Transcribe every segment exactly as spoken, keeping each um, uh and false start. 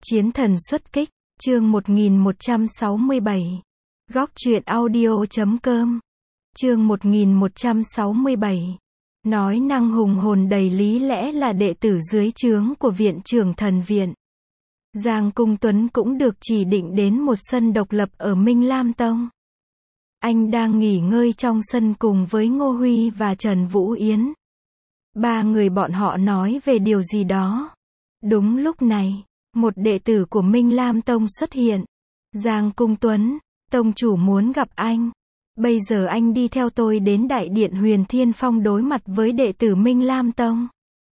Chiến thần xuất kích, chương một nghìn một trăm sáu mươi bảy. Góc truyện audio chấm com. Chương một nghìn một trăm sáu mươi bảy. Nói năng hùng hồn đầy lý lẽ là đệ tử dưới trướng của viện trưởng thần viện. Giang Cung Tuấn cũng được chỉ định đến một sân độc lập ở Minh Lam Tông. Anh đang nghỉ ngơi trong sân cùng với Ngô Huy và Trần Vũ Yến. Ba người bọn họ nói về điều gì đó. Đúng lúc này, một đệ tử của Minh Lam Tông xuất hiện. Giang Cung Tuấn, tông chủ muốn gặp anh. Bây giờ anh đi theo tôi đến đại điện Huyền Thiên Phong đối mặt với đệ tử Minh Lam Tông.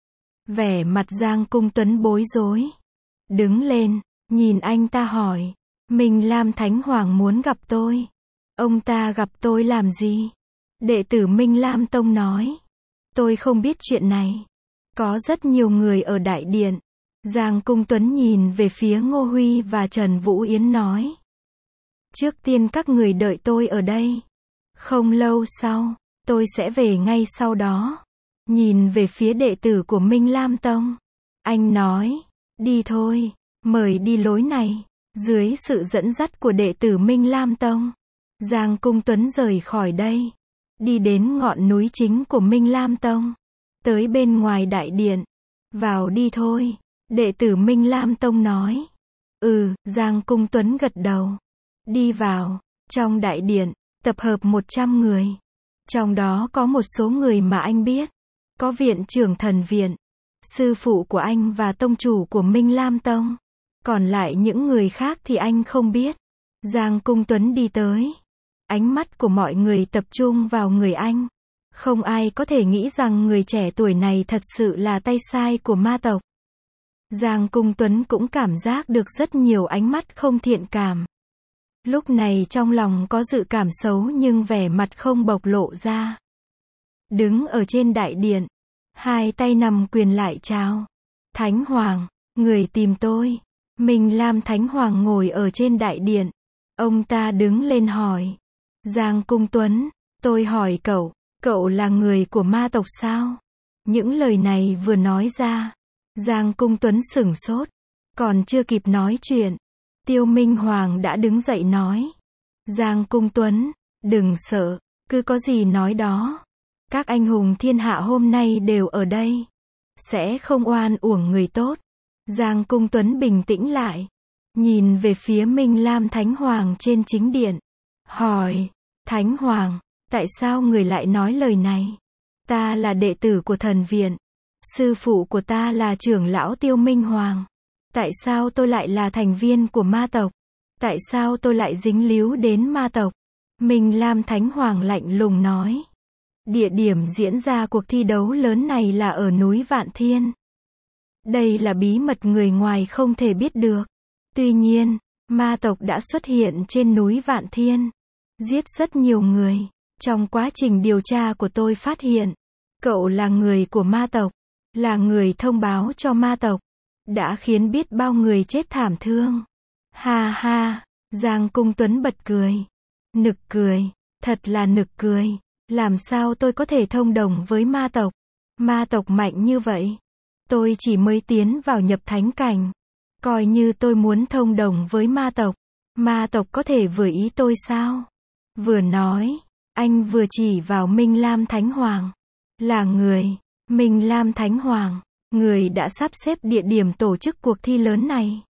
Vẻ mặt Giang Cung Tuấn bối rối. Đứng lên, nhìn anh ta hỏi. Minh Lam Thánh Hoàng muốn gặp tôi. Ông ta gặp tôi làm gì? Đệ tử Minh Lam Tông nói. Tôi không biết chuyện này. Có rất nhiều người ở đại điện. Giang Cung Tuấn nhìn về phía Ngô Huy và Trần Vũ Yến nói. Trước tiên các người đợi tôi ở đây. Không lâu sau, tôi sẽ về ngay sau đó. Nhìn về phía đệ tử của Minh Lam Tông. Anh nói, đi thôi, mời đi lối này. Dưới sự dẫn dắt của đệ tử Minh Lam Tông, Giang Cung Tuấn rời khỏi đây. Đi đến ngọn núi chính của Minh Lam Tông. Tới bên ngoài đại điện. Vào đi thôi. Đệ tử Minh Lam Tông nói. Ừ, Giang Cung Tuấn gật đầu. Đi vào. Trong đại điện, tập hợp một trăm người. Trong đó có một số người mà anh biết. Có viện trưởng thần viện, sư phụ của anh và tông chủ của Minh Lam Tông. Còn lại những người khác thì anh không biết. Giang Cung Tuấn đi tới. Ánh mắt của mọi người tập trung vào người anh. Không ai có thể nghĩ rằng người trẻ tuổi này thật sự là tay sai của ma tộc. Giang Cung Tuấn cũng cảm giác được rất nhiều ánh mắt không thiện cảm. Lúc này trong lòng có dự cảm xấu nhưng vẻ mặt không bộc lộ ra. Đứng ở trên đại điện, hai tay nằm quyền lại chào. Thánh Hoàng, người tìm tôi. Minh Lam Thánh Hoàng ngồi ở trên đại điện. Ông ta đứng lên hỏi. Giang Cung Tuấn, tôi hỏi cậu, cậu là người của ma tộc sao? Những lời này vừa nói ra, Giang Cung Tuấn sửng sốt. Còn chưa kịp nói chuyện, Tiêu Minh Hoàng đã đứng dậy nói. Giang Cung Tuấn, đừng sợ, cứ có gì nói đó. Các anh hùng thiên hạ hôm nay đều ở đây. Sẽ không oan uổng người tốt. Giang Cung Tuấn bình tĩnh lại. Nhìn về phía Minh Lam Thánh Hoàng trên chính điện. Hỏi, Thánh Hoàng, tại sao người lại nói lời này? Ta là đệ tử của thần viện. Sư phụ của ta là trưởng lão Tiêu Minh Hoàng. Tại sao tôi lại là thành viên của ma tộc? Tại sao tôi lại dính líu đến ma tộc? Minh Lam Thánh Hoàng lạnh lùng nói. Địa điểm diễn ra cuộc thi đấu lớn này là ở núi Vạn Thiên. Đây là bí mật người ngoài không thể biết được. Tuy nhiên, ma tộc đã xuất hiện trên núi Vạn Thiên. Giết rất nhiều người. Trong quá trình điều tra của tôi phát hiện, cậu là người của ma tộc. Là người thông báo cho ma tộc. Đã khiến biết bao người chết thảm thương. Ha ha, Giang Cung Tuấn bật cười. Nực cười, thật là nực cười. Làm sao tôi có thể thông đồng với ma tộc? Ma tộc mạnh như vậy. Tôi chỉ mới tiến vào nhập thánh cảnh. Coi như tôi muốn thông đồng với ma tộc. Ma tộc có thể vừa ý tôi sao? Vừa nói, anh vừa chỉ vào Minh Lam Thánh Hoàng. Là người, Minh Lam Thánh Hoàng, người đã sắp xếp địa điểm tổ chức cuộc thi lớn này.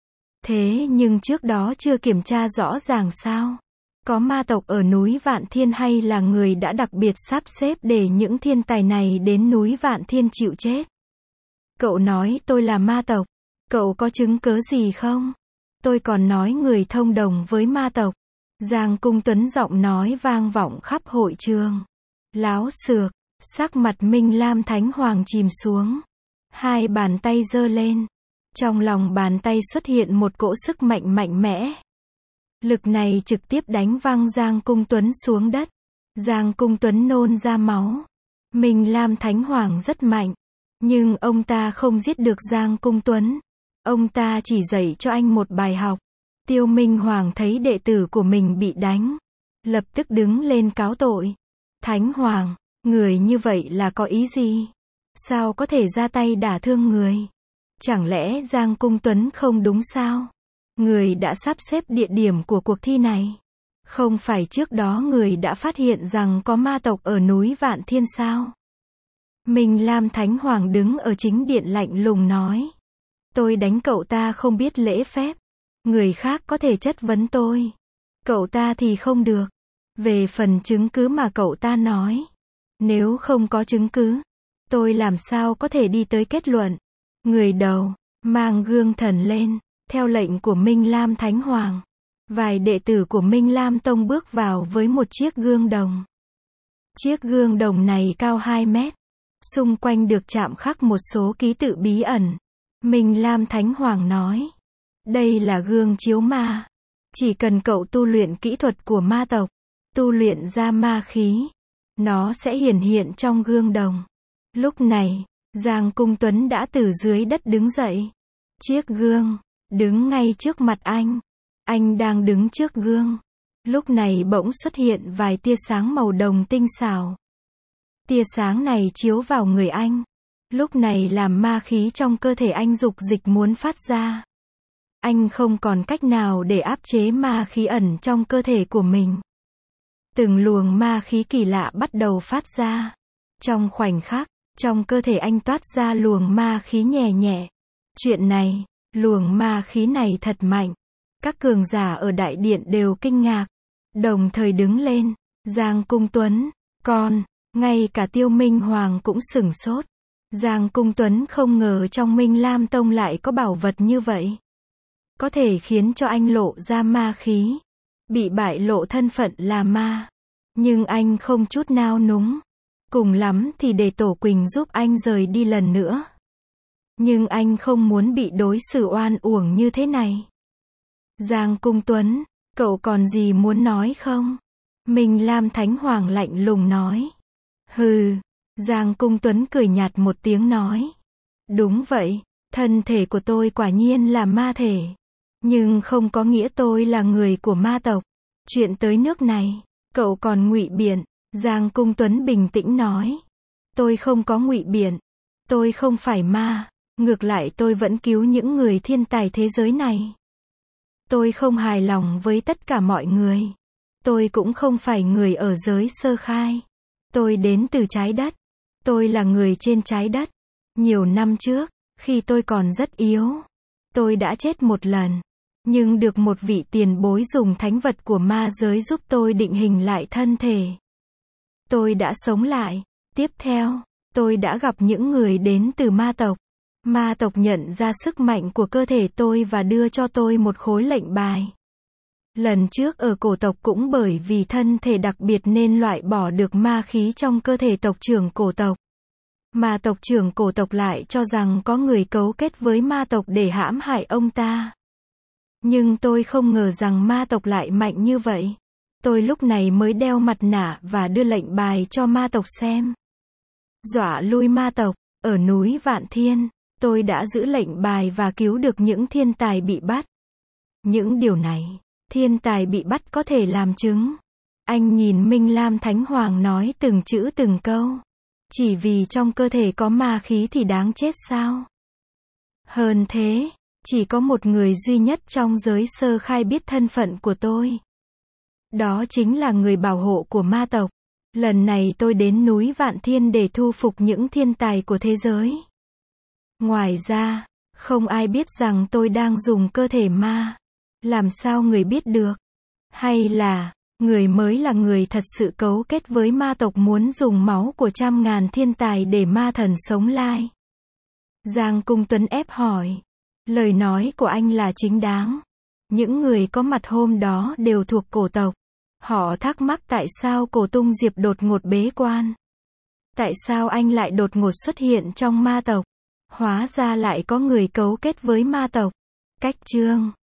Thế nhưng trước đó chưa kiểm tra rõ ràng sao? Có ma tộc ở núi Vạn Thiên hay là người đã đặc biệt sắp xếp để những thiên tài này đến núi Vạn Thiên chịu chết? Cậu nói tôi là ma tộc. Cậu có chứng cớ gì không? Tôi còn nói người thông đồng với ma tộc. Giang Cung Tuấn giọng nói vang vọng khắp hội trường. Láo xược, sắc mặt Minh Lam Thánh Hoàng chìm xuống. Hai bàn tay giơ lên. Trong lòng bàn tay xuất hiện một cỗ sức mạnh mạnh mẽ. Lực này trực tiếp đánh văng Giang Cung Tuấn xuống đất. Giang Cung Tuấn nôn ra máu. Minh Lam Thánh Hoàng rất mạnh. Nhưng ông ta không giết được Giang Cung Tuấn. Ông ta chỉ dạy cho anh một bài học. Tiêu Minh Hoàng thấy đệ tử của mình bị đánh. Lập tức đứng lên cáo tội. Thánh Hoàng, người như vậy là có ý gì? Sao có thể ra tay đả thương người? Chẳng lẽ Giang Cung Tuấn không đúng sao? Người đã sắp xếp địa điểm của cuộc thi này. Không phải trước đó người đã phát hiện rằng có ma tộc ở núi Vạn Thiên sao? Minh Lam Thánh Hoàng đứng ở chính điện lạnh lùng nói. Tôi đánh cậu ta không biết lễ phép. Người khác có thể chất vấn tôi. Cậu ta thì không được. Về phần chứng cứ mà cậu ta nói. Nếu không có chứng cứ, tôi làm sao có thể đi tới kết luận. Người đầu, mang gương thần lên, theo lệnh của Minh Lam Thánh Hoàng. Vài đệ tử của Minh Lam Tông bước vào với một chiếc gương đồng. Chiếc gương đồng này cao hai mét. Xung quanh được chạm khắc một số ký tự bí ẩn. Minh Lam Thánh Hoàng nói. Đây là gương chiếu ma. Chỉ cần cậu tu luyện kỹ thuật của ma tộc, tu luyện ra ma khí, nó sẽ hiển hiện trong gương đồng. Lúc này, Giang Cung Tuấn đã từ dưới đất đứng dậy. Chiếc gương, đứng ngay trước mặt anh. Anh đang đứng trước gương. Lúc này bỗng xuất hiện vài tia sáng màu đồng tinh xảo. Tia sáng này chiếu vào người anh. Lúc này làm ma khí trong cơ thể anh dục dịch muốn phát ra. Anh không còn cách nào để áp chế ma khí ẩn trong cơ thể của mình. Từng luồng ma khí kỳ lạ bắt đầu phát ra. Trong khoảnh khắc, trong cơ thể anh toát ra luồng ma khí nhẹ nhẹ. Chuyện này, luồng ma khí này thật mạnh. Các cường giả ở đại điện đều kinh ngạc. Đồng thời đứng lên. Giang Cung Tuấn, con, ngay cả Tiêu Minh Hoàng cũng sửng sốt. Giang Cung Tuấn không ngờ trong Minh Lam Tông lại có bảo vật như vậy. Có thể khiến cho anh lộ ra ma khí. Bị bại lộ thân phận là ma. Nhưng anh không chút nao núng. Cùng lắm thì để Tổ Quỳnh giúp anh rời đi lần nữa. Nhưng anh không muốn bị đối xử oan uổng như thế này. Giang Cung Tuấn, cậu còn gì muốn nói không? Minh Lam Thánh Hoàng lạnh lùng nói. Hừ. Giang Cung Tuấn cười nhạt một tiếng nói. Đúng vậy, thân thể của tôi quả nhiên là ma thể. Nhưng không có nghĩa tôi là người của ma tộc. Chuyện tới nước này, cậu còn ngụy biện. Giang Cung Tuấn bình tĩnh nói. Tôi không có ngụy biện. Tôi không phải ma. Ngược lại tôi vẫn cứu những người thiên tài thế giới này. Tôi không hài lòng với tất cả mọi người. Tôi cũng không phải người ở giới sơ khai. Tôi đến từ trái đất. Tôi là người trên trái đất. Nhiều năm trước, khi tôi còn rất yếu, tôi đã chết một lần. Nhưng được một vị tiền bối dùng thánh vật của ma giới giúp tôi định hình lại thân thể. Tôi đã sống lại. Tiếp theo, tôi đã gặp những người đến từ ma tộc. Ma tộc nhận ra sức mạnh của cơ thể tôi và đưa cho tôi một khối lệnh bài. Lần trước ở cổ tộc cũng bởi vì thân thể đặc biệt nên loại bỏ được ma khí trong cơ thể tộc trưởng cổ tộc. Mà tộc trưởng cổ tộc lại cho rằng có người cấu kết với ma tộc để hãm hại ông ta. Nhưng tôi không ngờ rằng ma tộc lại mạnh như vậy. Tôi lúc này mới đeo mặt nạ và đưa lệnh bài cho ma tộc xem. Dọa lui ma tộc, ở núi Vạn Thiên, tôi đã giữ lệnh bài và cứu được những thiên tài bị bắt. Những điều này, thiên tài bị bắt có thể làm chứng. Anh nhìn Minh Lam Thánh Hoàng nói từng chữ từng câu. Chỉ vì trong cơ thể có ma khí thì đáng chết sao? Hơn thế, chỉ có một người duy nhất trong giới sơ khai biết thân phận của tôi. Đó chính là người bảo hộ của ma tộc. Lần này tôi đến núi Vạn Thiên để thu phục những thiên tài của thế giới. Ngoài ra, không ai biết rằng tôi đang dùng cơ thể ma. Làm sao người biết được? Hay là, người mới là người thật sự cấu kết với ma tộc muốn dùng máu của trăm ngàn thiên tài để ma thần sống lại? Giang Cung Tuấn ép hỏi. Lời nói của anh là chính đáng. Những người có mặt hôm đó đều thuộc cổ tộc. Họ thắc mắc tại sao Cổ Tung Diệp đột ngột bế quan. Tại sao anh lại đột ngột xuất hiện trong ma tộc? Hóa ra lại có người cấu kết với ma tộc. Cách chương